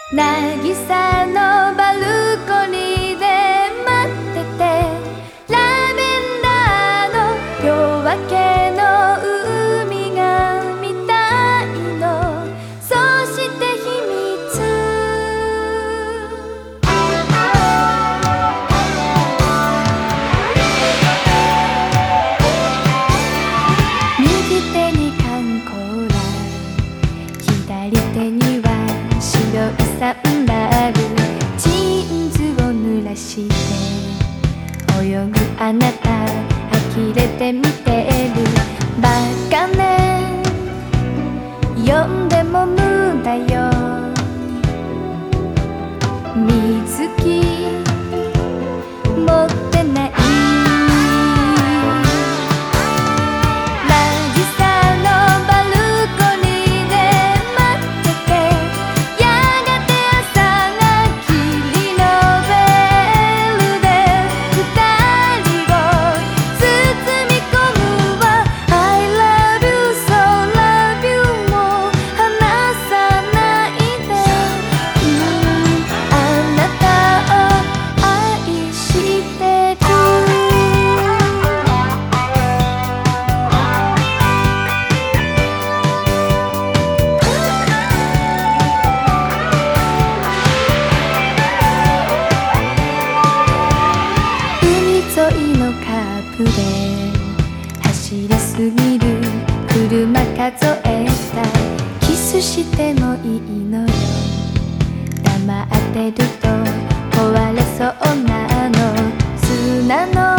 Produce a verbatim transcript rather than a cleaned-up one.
渚のバルコニーで待ってて、ラベンダーの夜明けの海が見たいの。そして秘密、右手に缶コーラ、左手には白いサンダル、ジーンズを濡らして泳ぐあなた、呆れて見てる。バカね、呼んでも無駄よ。水着持ってない。沿いのカーブで走りすぎる車数えた。キスしてもいいのよ。黙ってると壊れそうなの。砂の